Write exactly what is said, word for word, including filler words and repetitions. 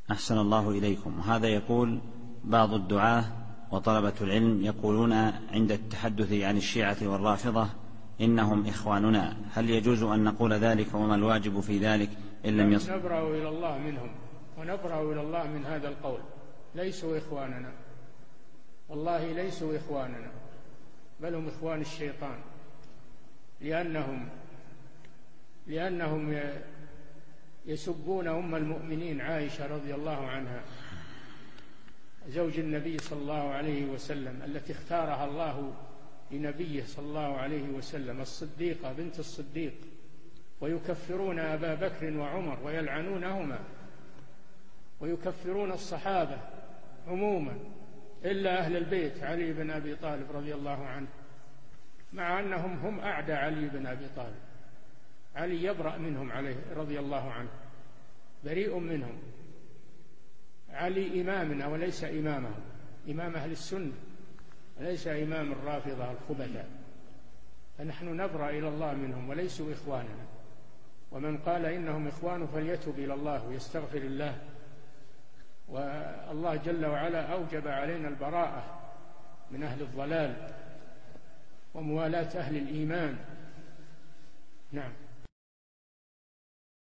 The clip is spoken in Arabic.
أحسن الله إليكم. وهذا يقول: بعض الدعاة وطلبة العلم يقولون عند التحدث عن الشيعة والرافضة إنهم إخواننا، هل يجوز أن نقول ذلك وما الواجب في ذلك إن لم يصل؟ نبرأ إلى الله منهم ونبرأ إلى الله من هذا القول، ليسوا إخواننا، والله ليسوا إخواننا، بل هم إخوان الشيطان، لأنهم لأنهم يسبون أم المؤمنين عائشة رضي الله عنها زوج النبي صلى الله عليه وسلم، التي اختارها الله لنبيه صلى الله عليه وسلم، الصديقة بنت الصديق، ويكفرون أبا بكر وعمر ويلعنونهما، ويكفرون الصحابة عموما إلا أهل البيت علي بن أبي طالب رضي الله عنه، مع أنهم هم أعدى علي بن أبي طالب. علي يبرأ منهم عليه رضي الله عنه، بريء منهم. علي إمامنا وليس إمامهم، إمام أهل السنة وليس إمام الرافضة الخبثاء، فنحن نبرأ إلى الله منهم وليسوا إخواننا. ومن قال إنهم إخوان فليتوب إلى الله ويستغفر الله، والله جل وعلا أوجب علينا البراءة من أهل الضلال وموالاة أهل الإيمان. نعم.